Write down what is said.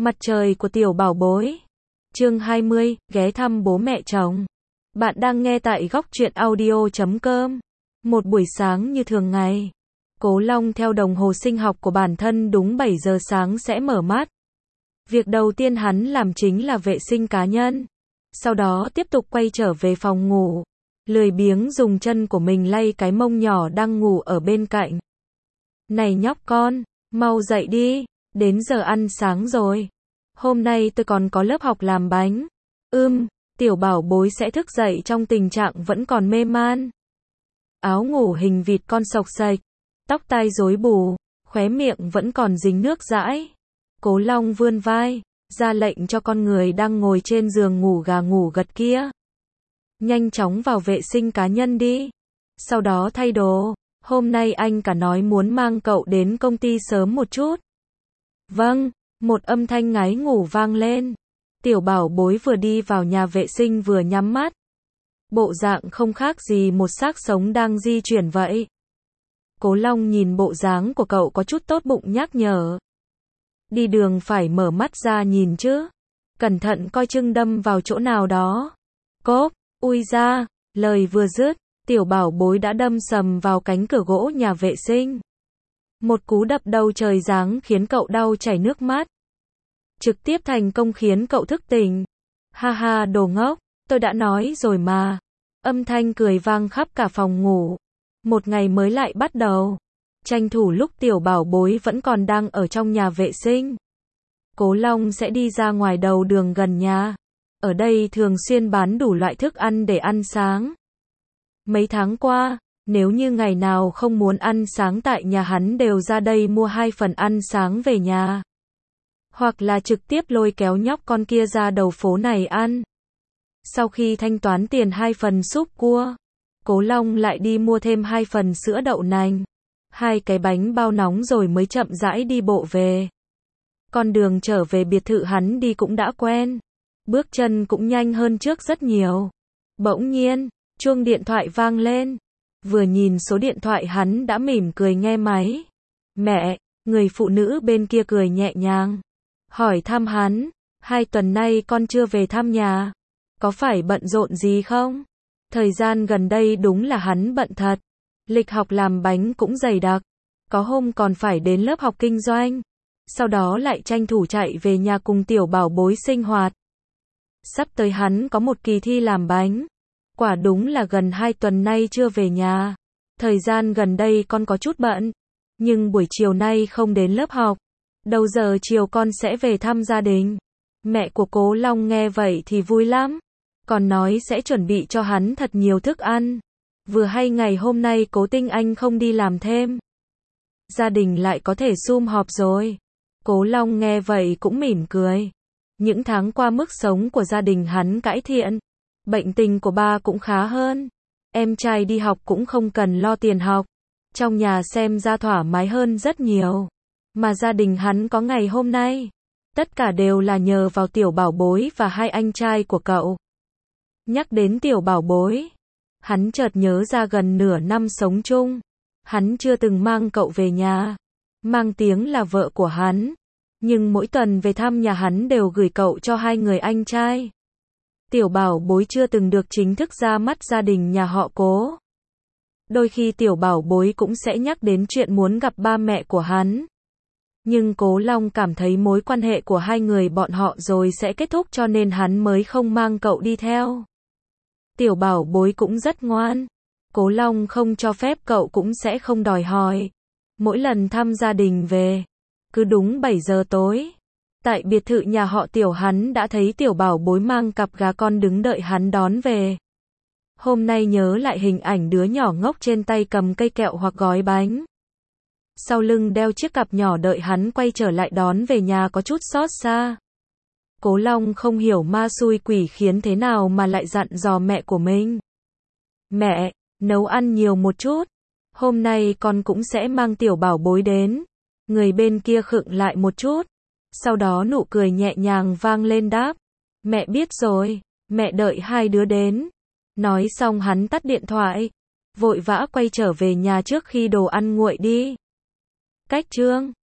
Mặt trời của tiểu bảo bối. Chương 20, ghé thăm bố mẹ chồng. Bạn đang nghe tại góc truyện audio.com. Một buổi sáng như thường ngày. Cố Long theo đồng hồ sinh học của bản thân đúng 7 giờ sáng sẽ mở mắt. Việc đầu tiên hắn làm chính là vệ sinh cá nhân. Sau đó tiếp tục quay trở về phòng ngủ. Lười biếng dùng chân của mình lay cái mông nhỏ đang ngủ ở bên cạnh. Này nhóc con, mau dậy đi, đến giờ ăn sáng rồi. Hôm nay tôi còn có lớp học làm bánh. Tiểu bảo bối sẽ thức dậy trong tình trạng vẫn còn mê man. Áo ngủ hình vịt con xộc xệch, tóc tai rối bù, khóe miệng vẫn còn dính nước dãi. Cố Long vươn vai, ra lệnh cho con người đang ngồi trên giường ngủ gà ngủ gật kia. Nhanh chóng vào vệ sinh cá nhân đi. Sau đó thay đồ. Hôm nay anh cả nói muốn mang cậu đến công ty sớm một chút. Vâng, một âm thanh ngái ngủ vang lên. Tiểu bảo bối vừa đi vào nhà vệ sinh vừa nhắm mắt. Bộ dạng không khác gì một xác sống đang di chuyển vậy. Cố Long nhìn bộ dáng của cậu có chút tốt bụng nhắc nhở. Đi đường phải mở mắt ra nhìn chứ. Cẩn thận coi chừng đâm vào chỗ nào đó. Cốp, ui ra, lời vừa dứt, tiểu bảo bối đã đâm sầm vào cánh cửa gỗ nhà vệ sinh. Một cú đập đầu trời giáng khiến cậu đau chảy nước mắt. Trực tiếp thành công khiến cậu thức tỉnh. Ha ha đồ ngốc, tôi đã nói rồi mà. Âm thanh cười vang khắp cả phòng ngủ. Một ngày mới lại bắt đầu. Tranh thủ lúc tiểu bảo bối vẫn còn đang ở trong nhà vệ sinh. Cố Long sẽ đi ra ngoài đầu đường gần nhà. Ở đây thường xuyên bán đủ loại thức ăn để ăn sáng. Mấy tháng qua, nếu như ngày nào không muốn ăn sáng tại nhà hắn đều ra đây mua 2 phần ăn sáng về nhà. Hoặc là trực tiếp lôi kéo nhóc con kia ra đầu phố này ăn. Sau khi thanh toán tiền 2 phần súp cua, Cố Long lại đi mua thêm 2 phần sữa đậu nành, 2 cái bánh bao nóng rồi mới chậm rãi đi bộ về. Con đường trở về biệt thự hắn đi cũng đã quen. Bước chân cũng nhanh hơn trước rất nhiều. Bỗng nhiên, chuông điện thoại vang lên. Vừa nhìn số điện thoại hắn đã mỉm cười nghe máy. Mẹ, người phụ nữ bên kia cười nhẹ nhàng. Hỏi thăm hắn, 2 tuần nay con chưa về thăm nhà. Có phải bận rộn gì không? Thời gian gần đây đúng là hắn bận thật. Lịch học làm bánh cũng dày đặc. Có hôm còn phải đến lớp học kinh doanh. Sau đó lại tranh thủ chạy về nhà cùng tiểu bảo bối sinh hoạt. Sắp tới hắn có một kỳ thi làm bánh. Quả đúng là gần 2 tuần nay chưa về nhà. Thời gian gần đây con có chút bận. Nhưng buổi chiều nay không đến lớp học. Đầu giờ chiều con sẽ về thăm gia đình. Mẹ của Cố Long nghe vậy thì vui lắm. Còn nói sẽ chuẩn bị cho hắn thật nhiều thức ăn. Vừa hay ngày hôm nay Cố Tinh Anh không đi làm thêm. Gia đình lại có thể sum họp rồi. Cố Long nghe vậy cũng mỉm cười. Những tháng qua mức sống của gia đình hắn cải thiện. Bệnh tình của ba cũng khá hơn. Em trai đi học cũng không cần lo tiền học. Trong nhà xem ra thoải mái hơn rất nhiều. Mà gia đình hắn có ngày hôm nay. Tất cả đều là nhờ vào tiểu bảo bối và 2 anh trai của cậu. Nhắc đến tiểu bảo bối. Hắn chợt nhớ ra gần nửa năm sống chung. Hắn chưa từng mang cậu về nhà. Mang tiếng là vợ của hắn. Nhưng mỗi tuần về thăm nhà hắn đều gửi cậu cho 2 người anh trai. Tiểu bảo bối chưa từng được chính thức ra mắt gia đình nhà họ Cố. Đôi khi tiểu bảo bối cũng sẽ nhắc đến chuyện muốn gặp ba mẹ của hắn. Nhưng Cố Long cảm thấy mối quan hệ của 2 người bọn họ rồi sẽ kết thúc cho nên hắn mới không mang cậu đi theo. Tiểu bảo bối cũng rất ngoan. Cố Long không cho phép cậu cũng sẽ không đòi hỏi. Mỗi lần thăm gia đình về, cứ đúng 7 giờ tối. Tại biệt thự nhà họ Tiểu hắn đã thấy tiểu bảo bối mang cặp gà con đứng đợi hắn đón về. Hôm nay nhớ lại hình ảnh đứa nhỏ ngốc trên tay cầm cây kẹo hoặc gói bánh. Sau lưng đeo chiếc cặp nhỏ đợi hắn quay trở lại đón về nhà có chút xót xa. Cố Long không hiểu ma xui quỷ khiến thế nào mà lại dặn dò mẹ của mình. Mẹ, nấu ăn nhiều một chút. Hôm nay con cũng sẽ mang tiểu bảo bối đến. Người bên kia khựng lại một chút. Sau đó nụ cười nhẹ nhàng vang lên đáp. Mẹ biết rồi, mẹ đợi 2 đứa đến. Nói xong hắn tắt điện thoại. Vội vã quay trở về nhà trước khi đồ ăn nguội đi. Cách chương